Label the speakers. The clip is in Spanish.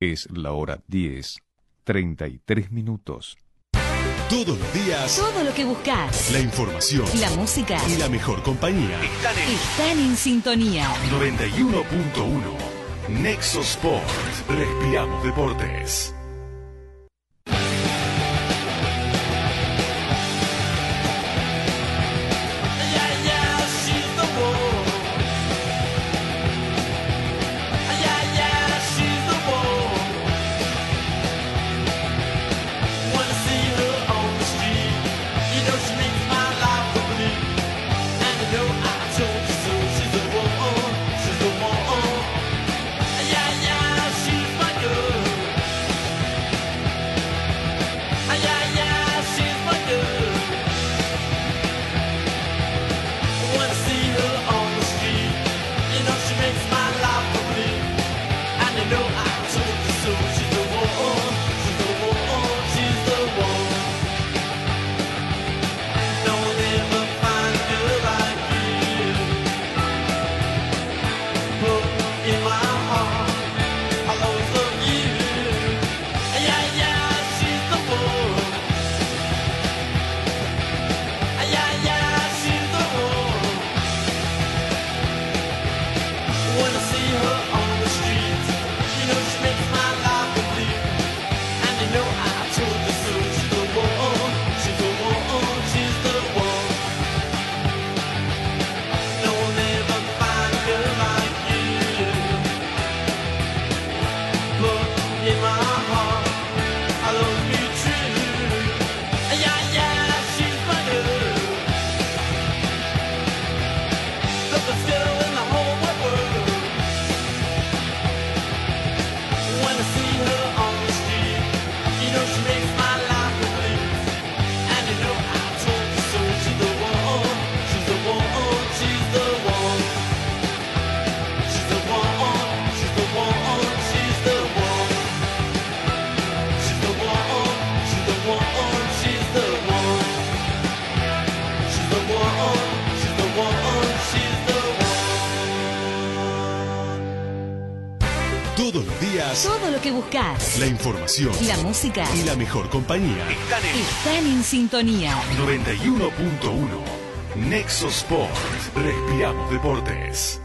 Speaker 1: Es la hora 10:33.
Speaker 2: Todos los días,
Speaker 3: todo lo que buscas,
Speaker 2: la información,
Speaker 3: la música
Speaker 2: y la mejor compañía
Speaker 3: están en sintonía.
Speaker 2: 91.1 Nexo Sport. Respiramos deportes. Todos los días,
Speaker 3: todo lo que buscas,
Speaker 2: la información,
Speaker 3: la música
Speaker 2: y la mejor compañía
Speaker 3: están en sintonía.
Speaker 2: 91.1 Nexo Sport. Respiramos deportes.